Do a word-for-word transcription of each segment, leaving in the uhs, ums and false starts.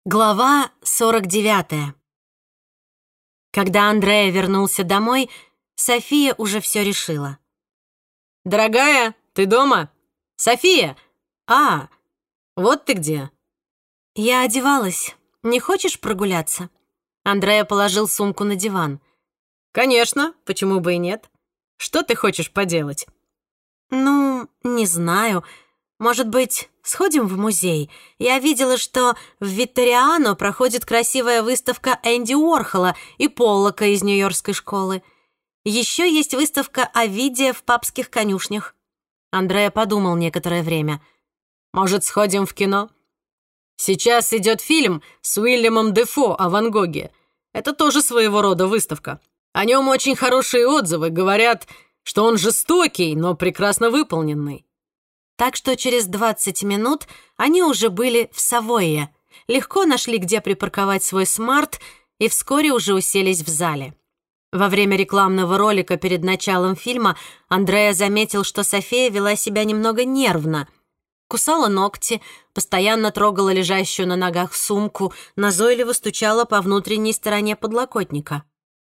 Глава сорок девятая. Когда Андреа вернулся домой, София уже все решила. «Дорогая, ты дома? София! А, вот ты где!» «Я одевалась. Не хочешь прогуляться?» Андреа положил сумку на диван. «Конечно, почему бы и нет? Что ты хочешь поделать?» «Ну, не знаю. Может быть, сходим в музей? Я видела, что в Витториано проходит красивая выставка Энди Уорхола и Поллока из Нью-Йоркской школы. Еще есть выставка Овидия в папских конюшнях». Андреа подумал некоторое время. «Может, сходим в кино? Сейчас идет фильм с Уильямом Дефо о Ван Гоге. Это тоже своего рода выставка. О нем очень хорошие отзывы. Говорят, что он жестокий, но прекрасно выполненный». Так что через двадцать минут они уже были в Савойе, легко нашли, где припарковать свой смарт, и вскоре уже уселись в зале. Во время рекламного ролика перед началом фильма Андреа заметил, что София вела себя немного нервно. Кусала ногти, постоянно трогала лежащую на ногах сумку, назойливо стучала по внутренней стороне подлокотника.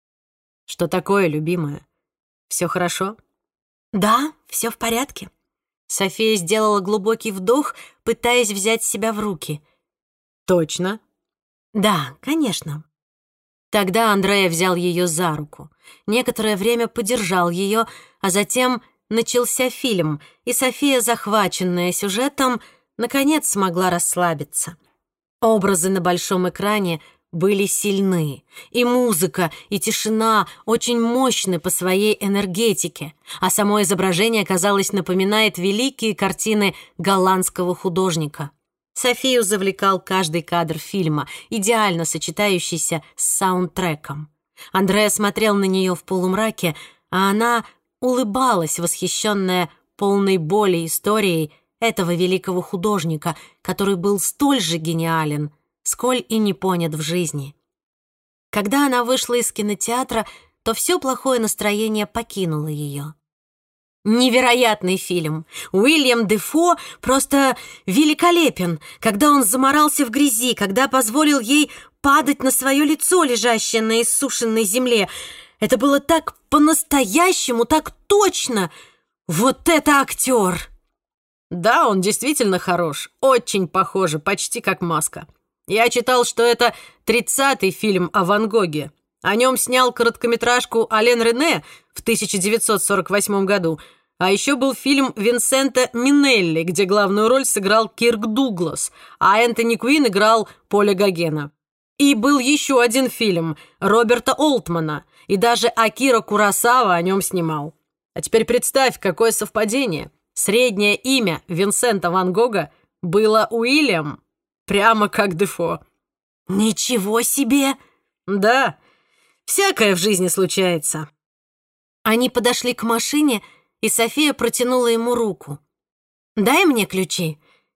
«Что такое, любимая? Все хорошо?» «Да, все в порядке». София сделала глубокий вдох, пытаясь взять себя в руки. «Точно?» «Да, конечно». Тогда Андреа взял ее за руку. Некоторое время подержал ее, а затем начался фильм, и София, захваченная сюжетом, наконец смогла расслабиться. Образы на большом экране были сильны, и музыка, и тишина очень мощны по своей энергетике, а само изображение, казалось, напоминает великие картины голландского художника. Софию завлекал каждый кадр фильма, идеально сочетающийся с саундтреком. Андреа смотрел на нее в полумраке, а она улыбалась, восхищенная полной боли историей этого великого художника, который был столь же гениален, сколь и не понят в жизни. Когда она вышла из кинотеатра, то все плохое настроение покинуло ее. Невероятный фильм. Уильям Дефо просто великолепен, когда он заморался в грязи, когда позволил ей падать на свое лицо, лежащее на иссушенной земле. Это было так по-настоящему, так точно. Вот это актер! «Да, он действительно хорош. Очень похоже, почти как маска. Я читал, что это тридцатый фильм о Ван Гоге. О нем снял короткометражку Ален Рене в тысяча девятьсот сорок восьмом году. А еще был фильм Винсента Минелли, где главную роль сыграл Кирк Дуглас, а Энтони Куин играл Поля Гогена. И был еще один фильм Роберта Олтмана, и даже Акира Куросава о нем снимал. А теперь представь, какое совпадение. Среднее имя Винсента Ван Гога было Уильям, прямо как Дефо. «Ничего себе!» «Да, всякое в жизни случается». Они подошли к машине, и София протянула ему руку. «Дай мне ключи.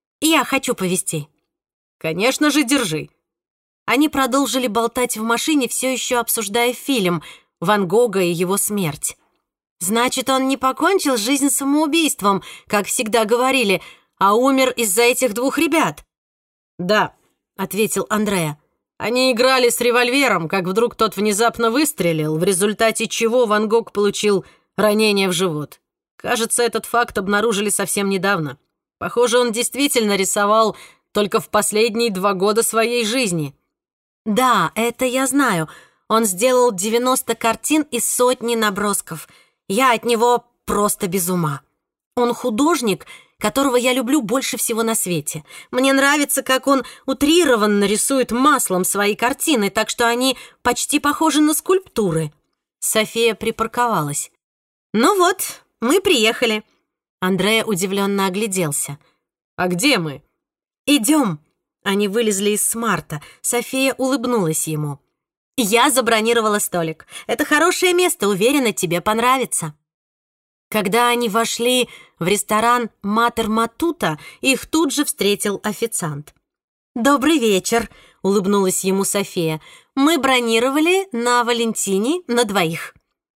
Я хочу повезти». «Конечно же, держи». Они продолжили болтать в машине, все еще обсуждая фильм «Ван Гога и его смерть». «Значит, он не покончил жизнь самоубийством, как всегда говорили, а умер из-за этих двух ребят?» «Да», — ответил Андреа. «Они играли с револьвером, как вдруг тот внезапно выстрелил, в результате чего Ван Гог получил ранение в живот. Кажется, этот факт обнаружили совсем недавно. Похоже, он действительно рисовал только в последние два года своей жизни». «Да, это я знаю. Он сделал девяносто картин и сотни набросков. Я от него просто без ума. Он художник, которого я люблю больше всего на свете. Мне нравится, как он утрированно рисует маслом свои картины, так что они почти похожи на скульптуры». София припарковалась. «Ну вот, мы приехали». Андреа удивленно огляделся. «А где мы?» «Идем». Они вылезли из смарта. София улыбнулась ему. «Я забронировала столик. Это хорошее место, уверена, тебе понравится». Когда они вошли в ресторан «Матер Матута», их тут же встретил официант. «Добрый вечер», — улыбнулась ему София. «Мы бронировали на Валентини на двоих».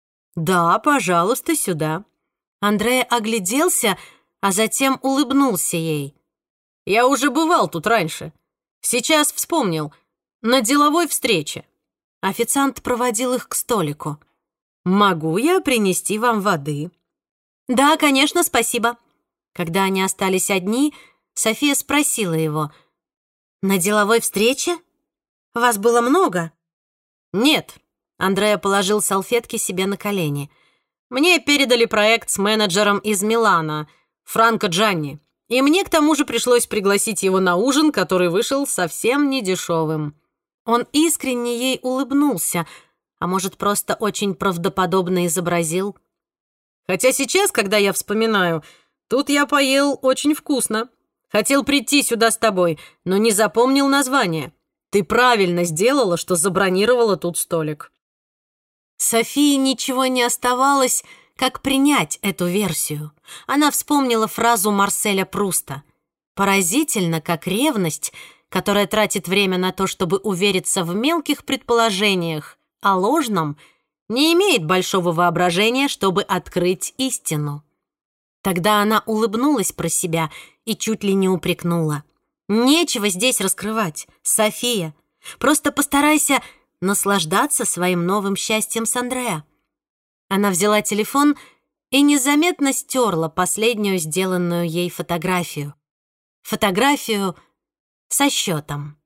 «Да, пожалуйста, сюда». Андреа огляделся, а затем улыбнулся ей. «Я уже бывал тут раньше. Сейчас вспомнил. На деловой встрече. Официант проводил их к столику. Могу я принести вам воды? Да, конечно, спасибо. Когда они остались одни, София спросила его: «На деловой встрече? Вас было много?» Нет. Андреа положил салфетки себе на колени. Мне передали проект с менеджером из Милана, Франко Джанни. И мне к тому же пришлось пригласить его на ужин, который вышел совсем недешевым. Он искренне ей улыбнулся, а может, просто очень правдоподобно изобразил. Хотя сейчас, когда я вспоминаю, тут я поел очень вкусно. Хотел прийти сюда с тобой, но не запомнил название. Ты правильно сделала, что забронировала тут столик. Софии ничего не оставалось, как принять эту версию. Она вспомнила фразу Марселя Пруста. Поразительно, как ревность, которая тратит время на то, чтобы увериться в мелких предположениях о ложном, не имеет большого воображения, чтобы открыть истину. Тогда она улыбнулась про себя и чуть ли не упрекнула. «Нечего здесь раскрывать, София. Просто постарайся наслаждаться своим новым счастьем с Андреа». Она взяла телефон и незаметно стерла последнюю сделанную ей фотографию. Фотографию со счетом.